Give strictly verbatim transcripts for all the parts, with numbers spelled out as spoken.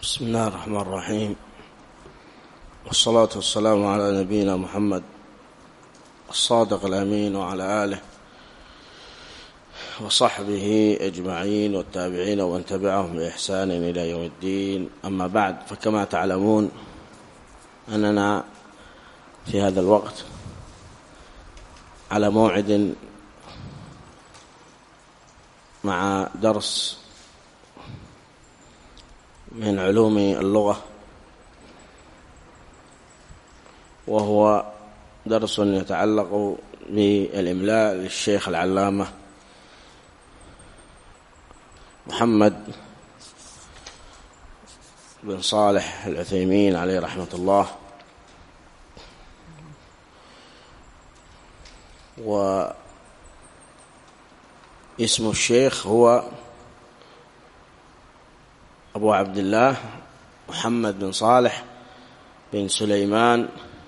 بسم الله الرحمن الرحيم، والصلاة والسلام على نبينا محمد الصادق الأمين وعلى آله وصحبه أجمعين والتابعين ومن تبعهم بإحسان إلى يوم الدين. أما بعد، فكما تعلمون أننا في هذا الوقت على موعد مع درس من علوم اللغة، وهو درس يتعلق بالإملاء للشيخ العلامة محمد بن صالح العثيمين عليه رحمة الله. واسم الشيخ هو أبو عبد الله محمد بن صالح بن سليمان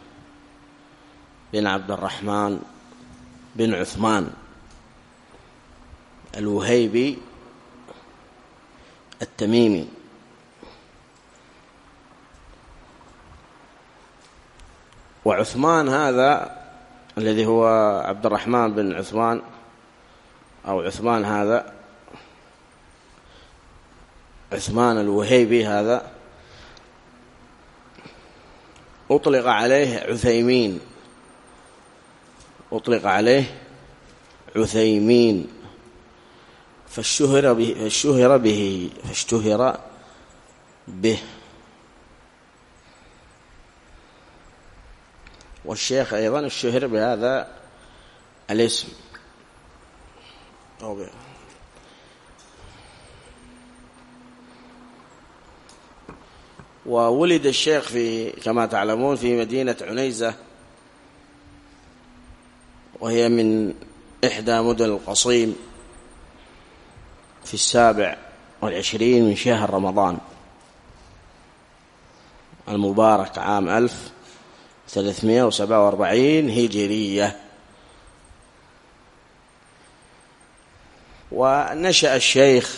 بن عبد الرحمن بن عثمان الوهيبي التميمي. وعثمان هذا الذي هو عبد الرحمن بن عثمان أو عثمان هذا عثمان الوهيبي هذا أطلق عليه عثيمين أطلق عليه عثيمين فاشتهر به فاشتهر به فاشتهر به والشيخ أيضا اشتهر بهذا الاسم. أوكي. وولد الشيخ في كما تعلمون في مدينة عنيزة، وهي من إحدى مدن القصيم، في السابع والعشرين من شهر رمضان المبارك عام ألف ثلاثمائة وسبعة وأربعين هجرية. ونشأ الشيخ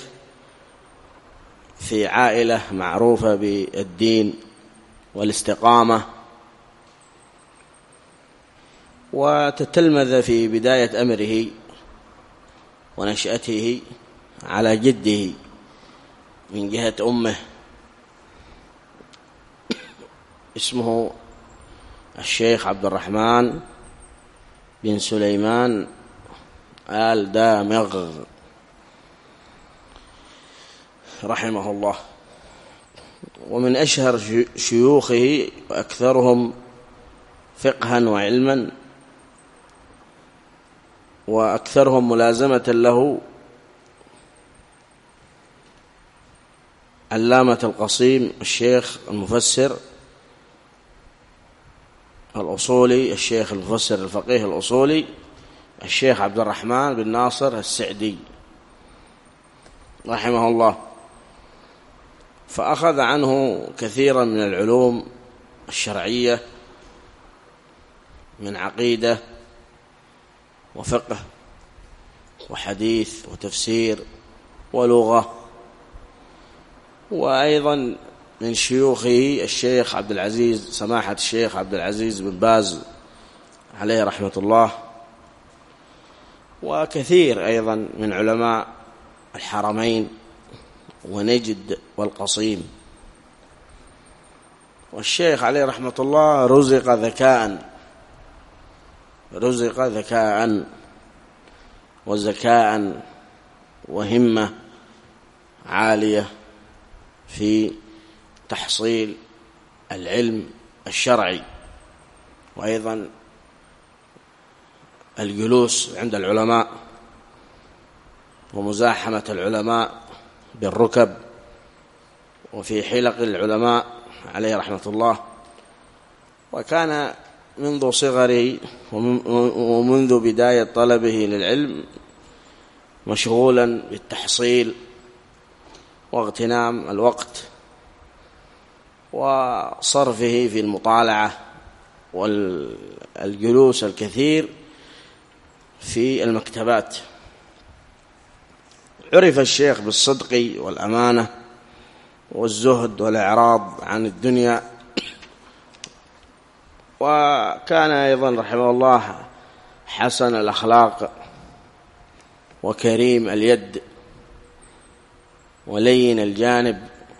في عائلة معروفة بالدين والاستقامة، وتتلمذ في بداية أمره ونشأته على جده من جهة أمه، اسمه الشيخ عبد الرحمن بن سليمان آل دامغ رحمه الله. ومن أشهر شيوخه وأكثرهم فقها وعلما وأكثرهم ملازمة له علامة القصيم الشيخ المفسر الأصولي الشيخ المفسر الفقيه الأصولي الشيخ عبد الرحمن بن ناصر السعدي رحمه الله. فأخذ عنه كثيرا من العلوم الشرعية من عقيدة وفقه وحديث وتفسير ولغة. وأيضا من شيوخه الشيخ عبد العزيز سماحة الشيخ عبد العزيز بن باز عليه رحمة الله، وكثير أيضا من علماء الحرمين ونجد والقصيم. والشيخ عليه رحمة الله رزق ذكاء رزق ذكاء وذكاء وهمة عالية في تحصيل العلم الشرعي، وأيضا الجلوس عند العلماء ومزاحمة العلماء بالركب وفي حلق العلماء عليه رحمة الله. وكان منذ صغره ومنذ بداية طلبه للعلم مشغولا بالتحصيل واغتنام الوقت وصرفه في المطالعة والجلوس الكثير في المكتبات. عرف الشيخ بالصدق والأمانة والزهد والإعراض عن الدنيا. وكان أيضا رحمه الله حسن الأخلاق وكريم اليد ولين الجانب،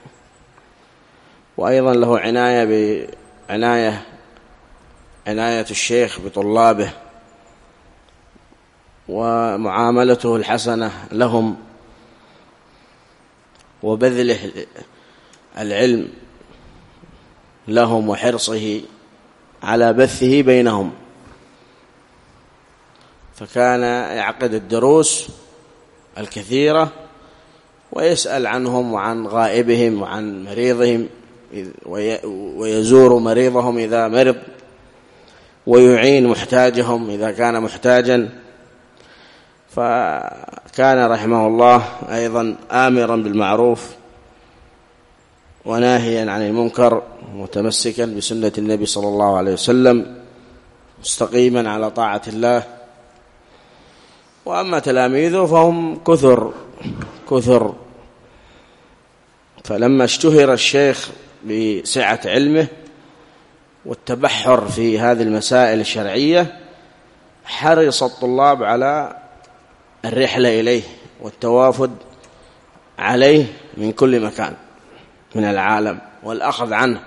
وأيضا له عناية بعناية عناية الشيخ بطلابه ومعاملته الحسنة لهم وبذله العلم لهم وحرصه على بثه بينهم. فكان يعقد الدروس الكثيرة ويسأل عنهم وعن غائبهم وعن مريضهم ويزور مريضهم إذا مرض ويعين محتاجهم إذا كان محتاجا. فكان رحمه الله أيضا آمرا بالمعروف وناهيا عن المنكر متمسكا بسنة النبي صلى الله عليه وسلم مستقيما على طاعة الله. وأما تلاميذه فهم كثر كثر فلما اشتهر الشيخ بسعة علمه والتبحر في هذه المسائل الشرعية حرص الطلاب على الرحلة إليه والتوافد عليه من كل مكان من العالم والأخذ عنه.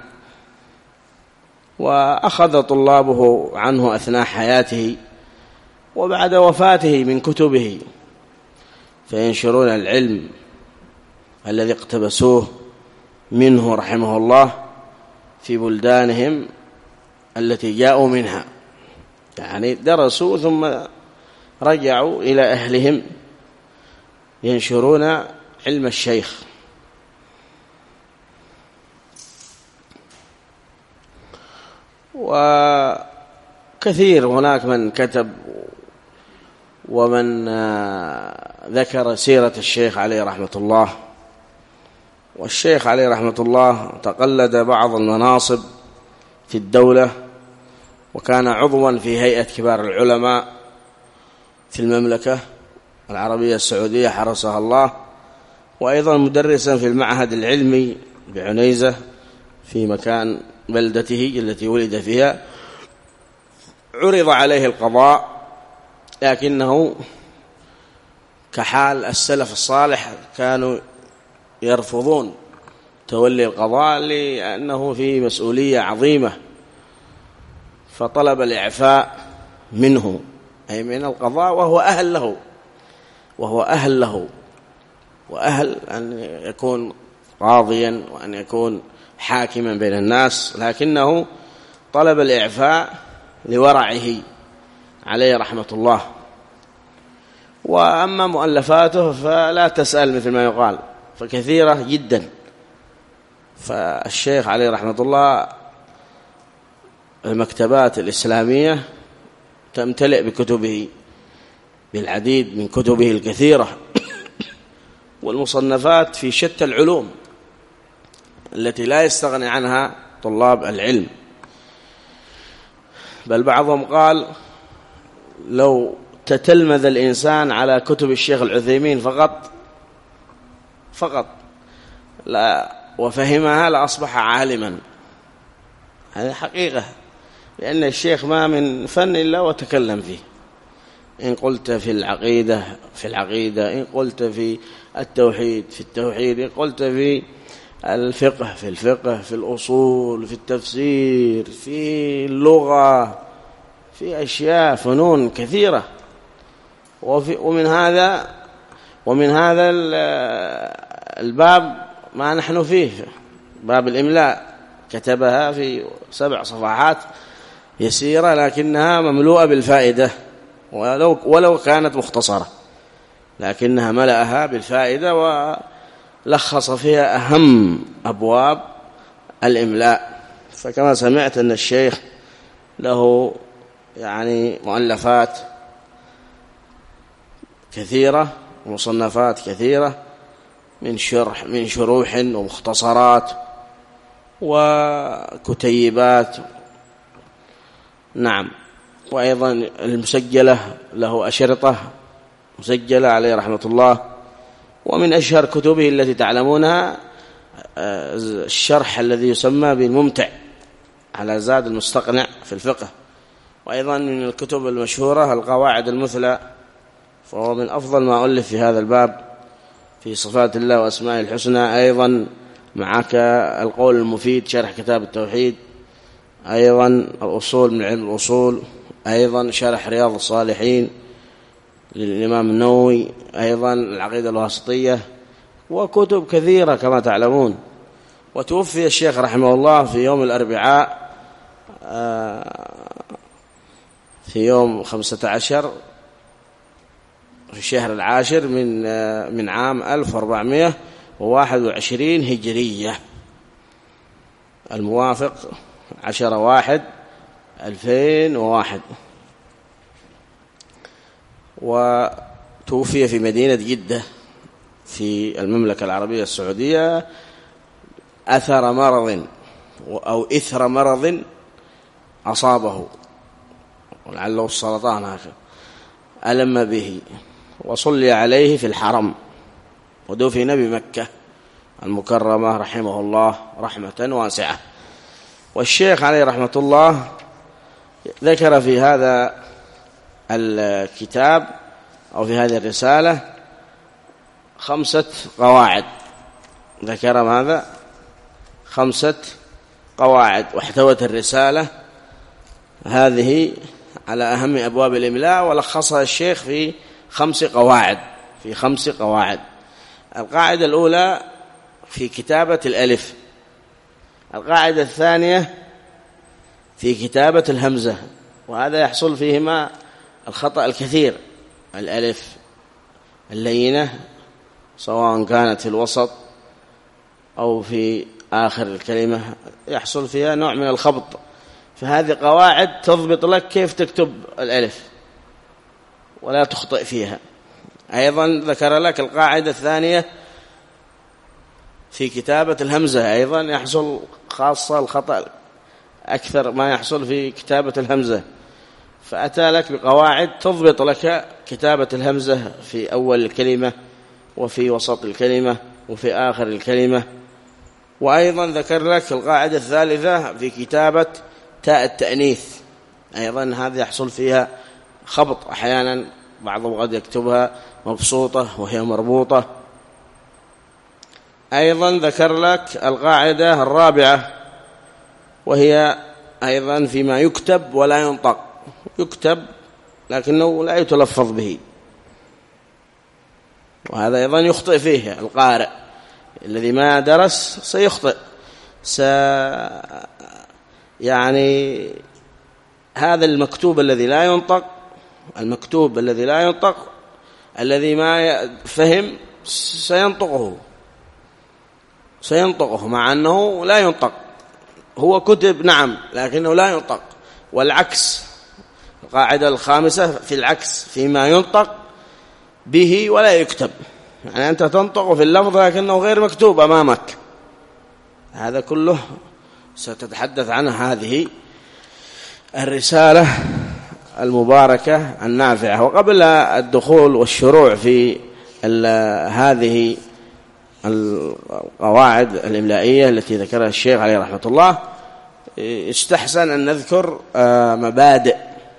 وأخذ طلابه عنه أثناء حياته وبعد وفاته من كتبه، فينشرون العلم الذي اقتبسوه منه رحمه الله في بلدانهم التي جاءوا منها، يعني درسوا ثم رجعوا إلى أهلهم ينشرون علم الشيخ. وكثير هناك من كتب ومن ذكر سيرة الشيخ عليه رحمة الله. والشيخ عليه رحمة الله تقلد بعض المناصب في الدولة، وكان عضوا في هيئة كبار العلماء في المملكة العربية السعودية حرسها الله، وأيضا مدرسا في المعهد العلمي بعنيزة في مكان بلدته التي ولد فيها. عرض عليه القضاء لكنه كحال السلف الصالح كانوا يرفضون تولي القضاء لأنه فيه مسؤولية عظيمة، فطلب الإعفاء منه أي من القضاء وهو أهل له وهو أهل له وأهل أن يكون قاضيا وأن يكون حاكما بين الناس، لكنه طلب الإعفاء لورعه عليه رحمة الله. وأما مؤلفاته فلا تسأل مثل ما يقال، فكثيرة جدا. فالشيخ عليه رحمة الله المكتبات الإسلامية تمتلئ بكتبه بالعديد من كتبه الكثيرة والمصنفات في شتى العلوم التي لا يستغني عنها طلاب العلم. بل بعضهم قال لو تتلمذ الإنسان على كتب الشيخ العثيمين فقط فقط لا وفهمها لأصبح عالما. هذه حقيقة، لأن الشيخ ما من فن إلا وتكلم فيه، إن قلت في العقيدة في العقيدة، إن قلت في التوحيد في التوحيد، إن قلت في الفقه في الفقه، في الأصول، في التفسير، في اللغة، في أشياء فنون كثيرة. وفي ومن هذا ومن هذا الباب ما نحن فيه، باب الإملاء، كتبها في سبع صفحات يسيرة لكنها مملوءة بالفائدة، ولو ولو كانت مختصرة لكنها ملأها بالفائدة ولخص فيها أهم أبواب الإملاء. فكما سمعت أن الشيخ له يعني مؤلفات كثيرة ومصنفات كثيرة من شرح من شروح ومختصرات وكتيبات. نعم. وأيضا المسجلة له أشرطة مسجلة عليه رحمة الله. ومن أشهر كتبه التي تعلمونها الشرح الذي يسمى بالممتع على زاد المستقنع في الفقه، وأيضا من الكتب المشهورة القواعد المثلى، فهو من أفضل ما ألف في هذا الباب في صفات الله وأسمائه الحسنى. أيضا معك القول المفيد شرح كتاب التوحيد، أيضا الأصول من علم الأصول، أيضا شرح رياض الصالحين للإمام النووي، أيضا العقيدة الواسطية، وكتب كثيرة كما تعلمون. وتوفي الشيخ رحمه الله في يوم الأربعاء في يوم خمسة عشر في الشهر العاشر من من عام ألف وأربعمائة وواحد وعشرين هجرية، الموافق عشر واحد ألفين وواحد. وتوفي في مدينة جدة في المملكة العربية السعودية أثر مرض أو إثر مرض أصابه، ولعله السرطان هكذا، ألم به، وصلي عليه في الحرم، ودفن بمكة المكرمة رحمه الله رحمة واسعة. والشيخ عليه رحمة الله ذكر في هذا الكتاب أو في هذه الرسالة خمسة قواعد، ذكر ماذا؟ خمسة قواعد، واحتوت الرسالة هذه على أهم أبواب الإملاء، ولخصها الشيخ في خمس قواعد في خمس قواعد. القاعدة الأولى في كتابة الألف، القاعدة الثانية في كتابة الهمزة، وهذا يحصل فيهما الخطأ الكثير، الألف اللينة سواء كانت في الوسط أو في آخر الكلمة يحصل فيها نوع من الخبط، فهذه قواعد تضبط لك كيف تكتب الألف ولا تخطئ فيها. أيضا ذكر لك القاعدة الثانية في كتابة الهمزة، أيضا يحصل خاصة الخطأ أكثر ما يحصل في كتابة الهمزة، فأتى لك بقواعد تضبط لك كتابة الهمزة في أول الكلمة وفي وسط الكلمة وفي آخر الكلمة. وأيضا ذكر لك القاعدة الثالثة في كتابة تاء التأنيث، أيضا هذا يحصل فيها خبط أحيانا، بعضهم قد يكتبها مبسوطة وهي مربوطة. أيضا ذكر لك القاعدة الرابعة، وهي أيضا فيما يكتب ولا ينطق، يكتب لكنه لا يتلفظ به، وهذا أيضا يخطئ فيه القارئ الذي ما درس سيخطئ، س يعني هذا المكتوب الذي لا ينطق، المكتوب الذي لا ينطق الذي ما فهم سينطقه سينطقه مع أنه لا ينطق، هو كتب نعم لكنه لا ينطق. والعكس، القاعدة الخامسة في العكس، فيما ينطق به ولا يكتب، يعني أنت تنطق في اللفظ لكنه غير مكتوب أمامك، هذا كله ستتحدث عنه هذه الرسالة المباركة النافعة. وقبل الدخول والشروع في هذه القواعد الإملائية التي ذكرها الشيخ عليه رحمة الله، استحسن أن نذكر مبادئ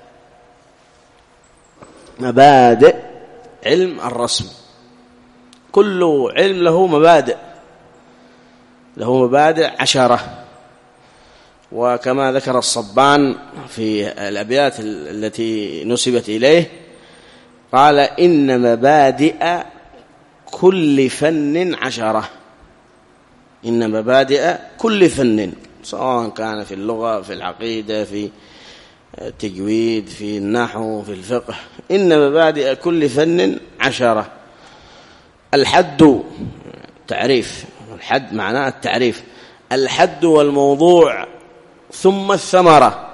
مبادئ علم الرسم. كل علم له مبادئ له مبادئ عشرة، وكما ذكر الصبان في الأبيات التي نسبت إليه قال: إن مبادئ كل فن عشرة. إن مبادئ كل فن، سواء كان في اللغة، في العقيدة، في التجويد، في النحو، في الفقه، إن مبادئ كل فن عشرة. الحد تعريف، الحد معناه التعريف، الحد والموضوع ثم الثمرة.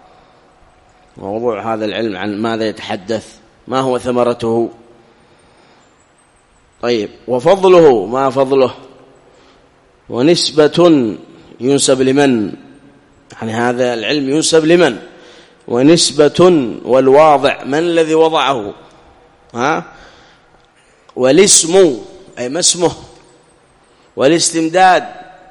موضوع هذا العلم عن ماذا يتحدث، ما هو ثمرته. طيب، وفضله، ما فضله، ونسبة ينسب لمن، يعني هذا العلم ينسب لمن، ونسبة والواضع من الذي وضعه، ها، والاسم أي ما اسمه، والاستمداد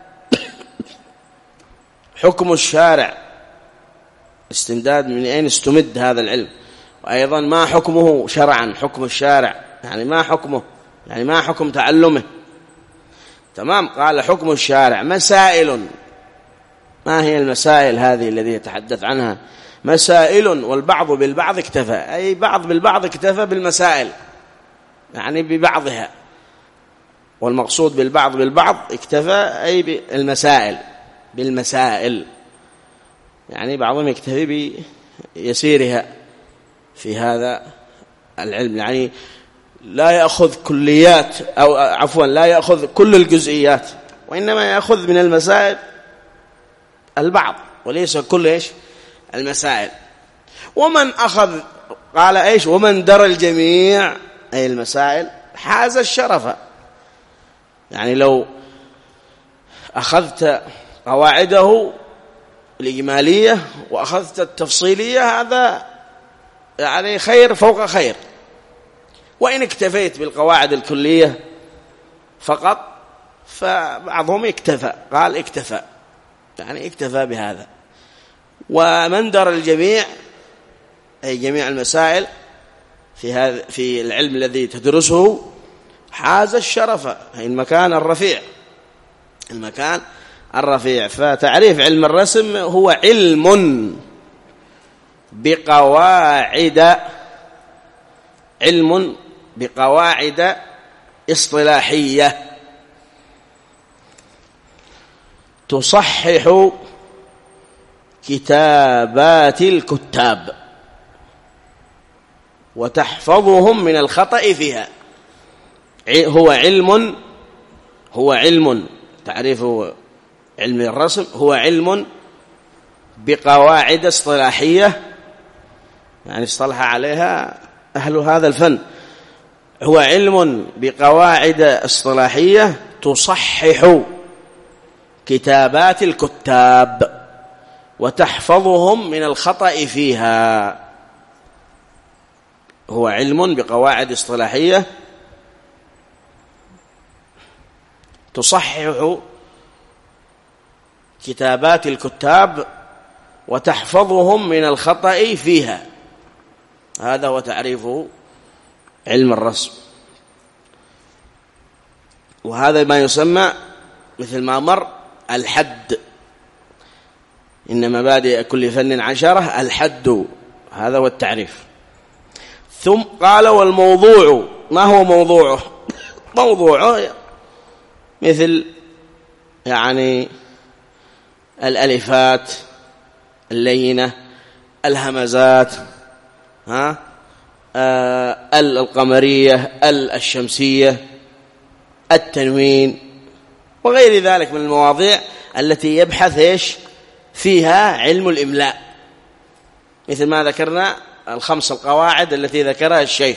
حكم الشارع، استمداد من أين استمد هذا العلم، وأيضا ما حكمه شرعا، حكم الشارع يعني ما حكمه، يعني ما حكم تعلمه. تمام. قال حكم الشارع مسائل. ما هي المسائل هذه التي يتحدث عنها؟ مسائل والبعض بالبعض اكتفى، أي بعض بالبعض اكتفى بالمسائل، يعني ببعضها، والمقصود بالبعض بالبعض اكتفى أي بالمسائل، بالمسائل يعني بعضهم يكتفي بيسيرها في هذا العلم، يعني لا يأخذ كليات، أو عفوا لا يأخذ كل الجزئيات، وإنما يأخذ من المسائل البعض وليس كل إيش المسائل. ومن أخذ قال إيش ومن درى الجميع أي المسائل حاز الشرف. يعني لو أخذت قواعده الإجمالية وأخذت التفصيلية هذا يعني خير فوق خير، وإن اكتفيت بالقواعد الكلية فقط فبعضهم اكتفى، قال اكتفى يعني اكتفى بهذا. ومن درى الجميع أي جميع المسائل في هذا في العلم الذي تدرسه حاز الشرف أي المكان الرفيع، المكان الرفيع. فتعريف علم الرسم هو علم بقواعد علم بقواعد اصطلاحية تصحح كتابات الكتاب وتحفظهم من الخطأ فيها. هو علم هو علم تعريفه علم الرسم هو علم بقواعد اصطلاحية، يعني اصطلح عليها أهل هذا الفن. هو علم بقواعد اصطلاحية تصحح كتابات الكتاب وتحفظهم من الخطأ فيها. هو علم بقواعد اصطلاحية تصحح كتابات الكتاب وتحفظهم من الخطأ فيها. هذا هو تعريفه علم الرسم. وهذا ما يسمى مثل ما مر الحد، إن مبادئ كل فن عشرة الحد، هذا هو التعريف. ثم قال والموضوع، ما هو موضوعه؟ موضوعه مثل يعني الألفات اللينة، الهمزات، ها آه القمرية، الشمسية، التنوين، وغير ذلك من المواضيع التي يبحث إيش فيها علم الإملاء، مثل ما ذكرنا الخمس القواعد التي ذكرها الشيخ،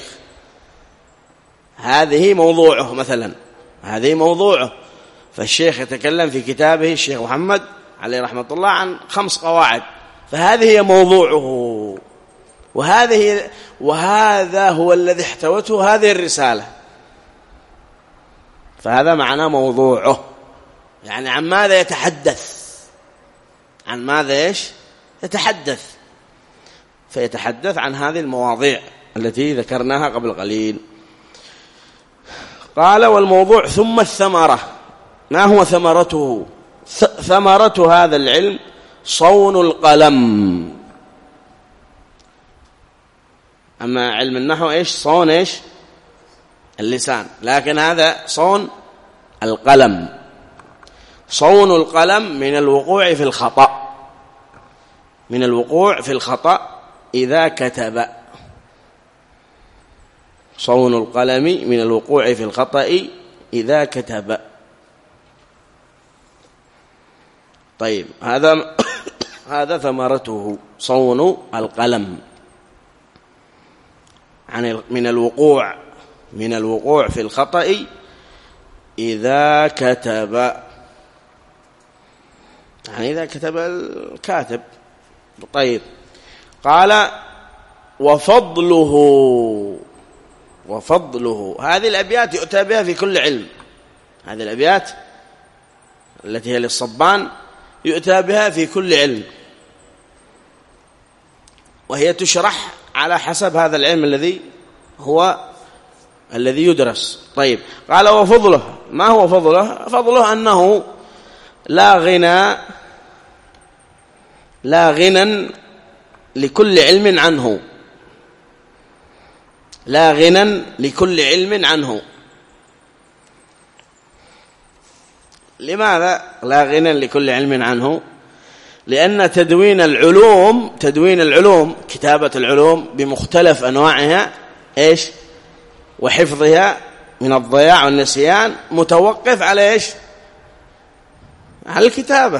هذه موضوعه مثلا، هذه موضوعه. فالشيخ يتكلم في كتابه الشيخ محمد عليه رحمة الله عن خمس قواعد، فهذه هي موضوعه، وهذه وهذا هو الذي احتوته هذه الرسالة، فهذا معناه موضوعه. يعني عن ماذا يتحدث؟ عن ماذا إيش يتحدث؟ فيتحدث عن هذه المواضيع التي ذكرناها قبل قليل. قال والموضوع ثم الثمرة. ما هو ثمرته؟ ثمرة هذا العلم صون القلم. أما علم النحو إيش صون إيش اللسان، لكن هذا صون القلم. صون القلم من الوقوع في الخطأ، من الوقوع في الخطأ إذا كتب. صون القلم من الوقوع في الخطأ إذا كتب. طيب هذا هذا ثمرته صون القلم، عن من الوقوع من الوقوع في الخطأ إذا كتب، يعني إذا كتب الكاتب. طيب قال وفضله، وفضله هذه الأبيات يؤتى بها في كل علم، هذه الأبيات التي هي للصبان يؤتى بها في كل علم، وهي تشرح على حسب هذا العلم الذي هو الذي يدرس. طيب، قال وفضله، ما هو فضله؟ فضله أنه لا غنى لا غنى لكل علم عنه، لا غنى لكل علم عنه. لماذا لا غنى لكل علم عنه؟ لأن تدوين العلوم تدوين العلوم كتابة العلوم بمختلف أنواعها إيش؟ وحفظها من الضياع والنسيان متوقف على إيش؟ على الكتابة.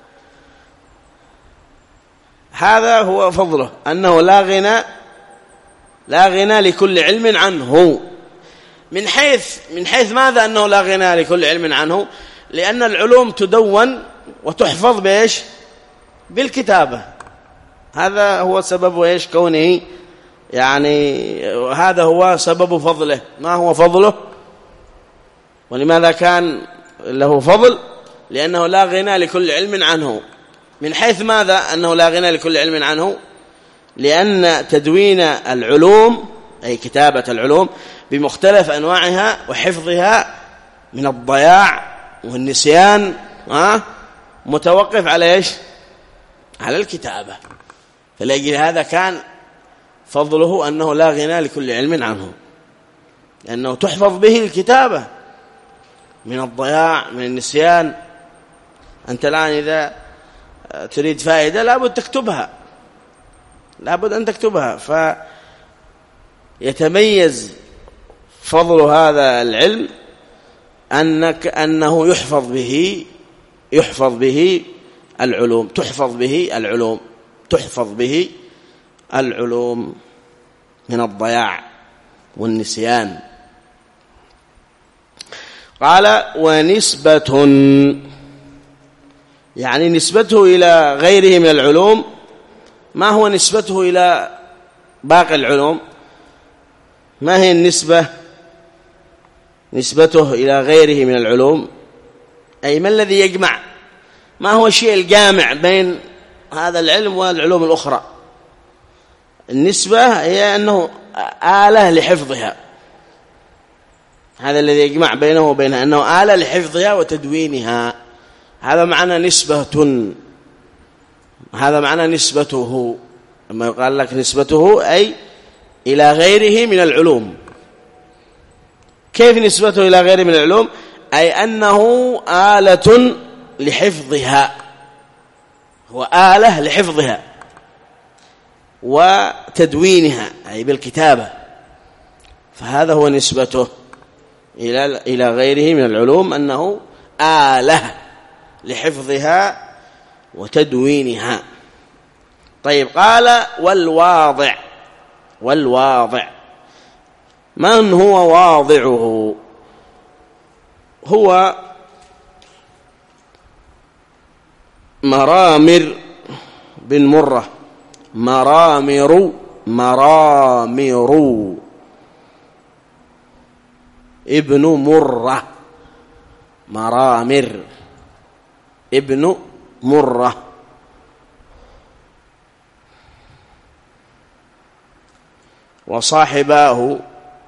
هذا هو فضله، أنه لا غنى لا غنى لكل علم عنه. من حيث من حيث ماذا أنه لا غنى لكل علم عنه؟ لأن العلوم تدون وتحفظ بإيش؟ بالكتابة. هذا هو سبب إيش؟ كونه يعني هذا هو سبب فضله. ما هو فضله؟ ولماذا كان له فضل؟ لأنه لا غنى لكل علم عنه. من حيث ماذا أنه لا غنى لكل علم عنه؟ لأن تدوين العلوم أي كتابة العلوم بمختلف أنواعها وحفظها من الضياع والنسيان متوقف على إيش؟ على الكتابة. فلأجل هذا كان فضله أنه لا غنى لكل علم عنه، لأنه تحفظ به الكتابة من الضياع من النسيان. أنت الآن إذا تريد فائدة لابد تكتبها، لابد أن تكتبها. فيتميز فضل هذا العلم أنك أنه يحفظ به يحفظ به العلوم تحفظ به العلوم تحفظ به العلوم من الضياع والنسيان. قال ونسبة، يعني نسبته إلى غيره من العلوم. ما هو نسبته إلى باقي العلوم؟ ما هي النسبة؟ نسبته إلى غيره من العلوم أي ما الذي يجمع؟ ما هو الشيء الجامع بين هذا العلم والعلوم الأخرى؟ النسبة هي أنه آلة لحفظها، هذا الذي يجمع بينه وبينها، أنه آلة لحفظها وتدوينها. هذا معنى نسبة، هذا معنى نسبته. لما يقال لك نسبته أي إلى غيره من العلوم. كيف نسبته إلى غيره من العلوم؟ أي أنه آلة لحفظها، هو آلة لحفظها وتدوينها أي بالكتابة. فهذا هو نسبته إلى إلى غيره من العلوم، أنه آلة لحفظها وتدوينها. طيب، قال والواضع. والواضع، من هو واضعه؟ هو مرامر بن مرة. مرامر مرامر ابن مرة، مرامر ابن مرة. وصاحباه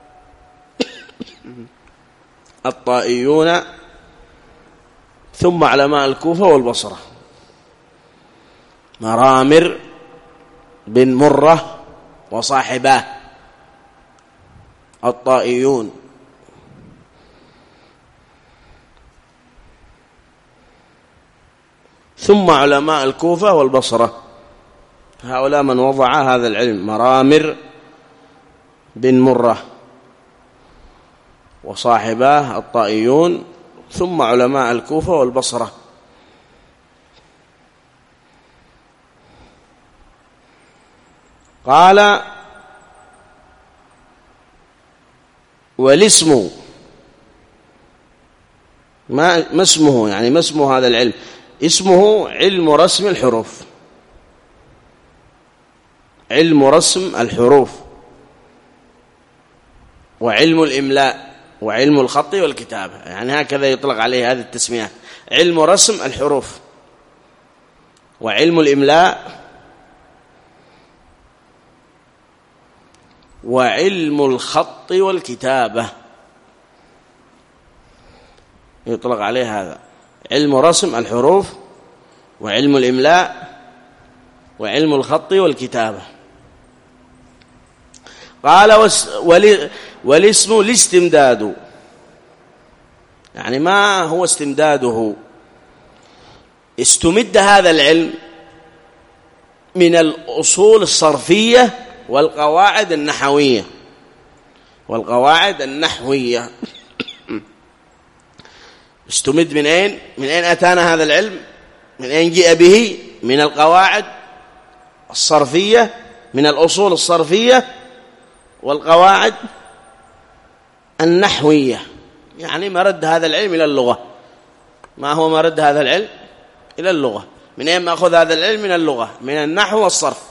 الطائيون ثم علماء الكوفة والبصرة. مرامر بن مرة وصاحباه الطائيون ثم علماء الكوفة والبصرة. هؤلاء من وضع هذا العلم. مرامر بن مرة وصاحباه الطائيون ثم علماء الكوفة والبصرة. قال والاسم، ما ما اسمه؟ يعني ما اسمه هذا العلم؟ اسمه علم رسم الحروف، علم رسم الحروف وعلم الإملاء وعلم الخط والكتابة، يعني هكذا يطلق عليه هذه التسمية: علم رسم الحروف، وعلم الإملاء، وعلم الخط والكتابة. يطلق عليه هذا: علم رسم الحروف، وعلم الإملاء، وعلم الخط والكتابة. قال: والاسم الاستمداد. يعني ما هو استمداده؟ استمد هذا العلم من الأصول الصرفية والقواعد النحوية والقواعد النحوية استمد من أين؟ من أين أتانا هذا العلم؟ من أين جاء به؟ من القواعد الصرفية، من الأصول الصرفية والقواعد النحوية. يعني مرد هذا العلم إلى اللغة. ما هو مرد هذا العلم؟ إلى اللغة. من أين مأخذ هذا العلم؟ من اللغة، من النحو والصرف.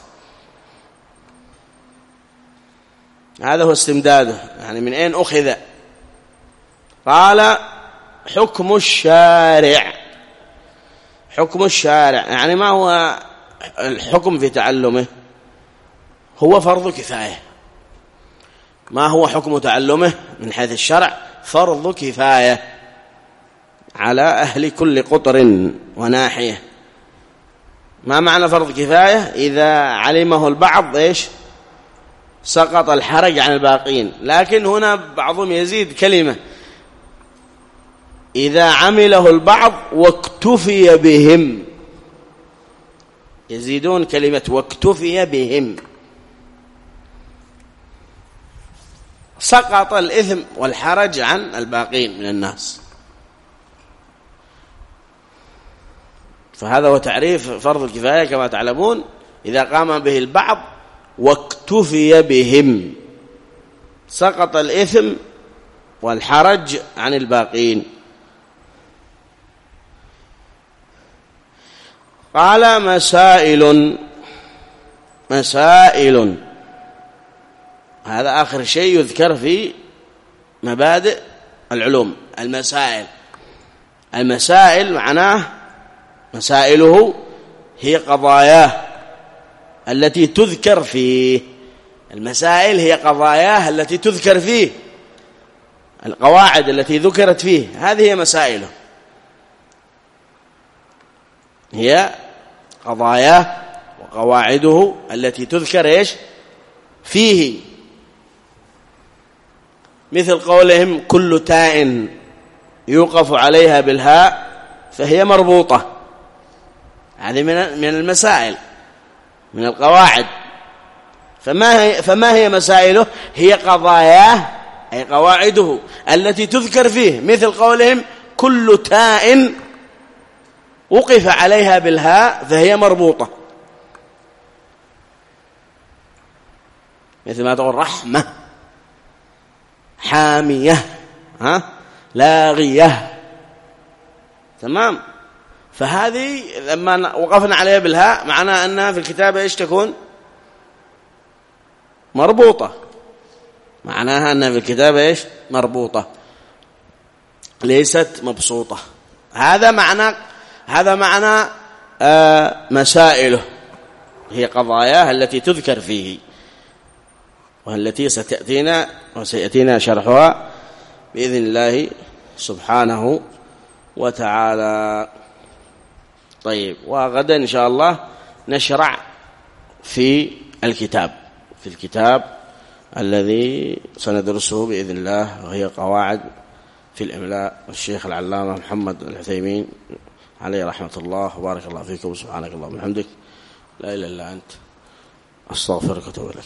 هذا هو استمداده، يعني من أين أخذ؟ قال: حكم الشارع. حكم الشارع يعني ما هو الحكم في تعلمه؟ هو فرض كفاية. ما هو حكم تعلمه من حيث الشرع؟ فرض كفاية على أهل كل قطر وناحية. ما معنى فرض كفاية؟ إذا علمه البعض إيش؟ سقط الحرج عن الباقين. لكن هنا بعضهم يزيد كلمة: إذا عمله البعض واكتفي بهم. يزيدون كلمة واكتفي بهم، سقط الإثم والحرج عن الباقين من الناس. فهذا هو تعريف فرض الكفاية كما تعلمون: إذا قام به البعض واكتفي بهم سقط الإثم والحرج عن الباقين. قال: مسائل. مسائل هذا آخر شيء يذكر في مبادئ العلوم. المسائل. المسائل معناه مسائله هي قضاياه التي تذكر فيه. المسائل هي قضاياه التي تذكر فيه، القواعد التي ذكرت فيه، هذه هي مسائله. هي قضاياه وقواعده التي تذكر إيش؟ فيه. مثل قولهم: كل تاء يوقف عليها بالهاء فهي مربوطة. هذه من من المسائل، من القواعد. فما هي فما هي مسائله؟ هي قضاياه أي قواعده التي تذكر فيه. مثل قولهم: كل تاء وقف عليها بالهاء فهي مربوطة. مثل ما تقول رحمة، حامية، ها، لاغية. تمام. فهذه لما وقفنا عليها بالهاء معناه أنها في الكتابة إيش تكون؟ مربوطة. معناها أنها في الكتابة إيش؟ مربوطة، ليست مبسوطة. هذا معنى هذا معنى آه مسائله، هي قضاياه التي تذكر فيه، والتي ستأتينا وسيأتينا شرحها بإذن الله سبحانه وتعالى. طيب، وغدا إن شاء الله نشرع في الكتاب في الكتاب الذي سندرسه بإذن الله، وهي قواعد في الإملاء، والشيخ العلامة محمد العثيمين عليه رحمة الله. وبارك الله فيكم، سبحانك اللهم وبحمدك، لا إله إلا أنت، أستغفرك وأتوب إليك.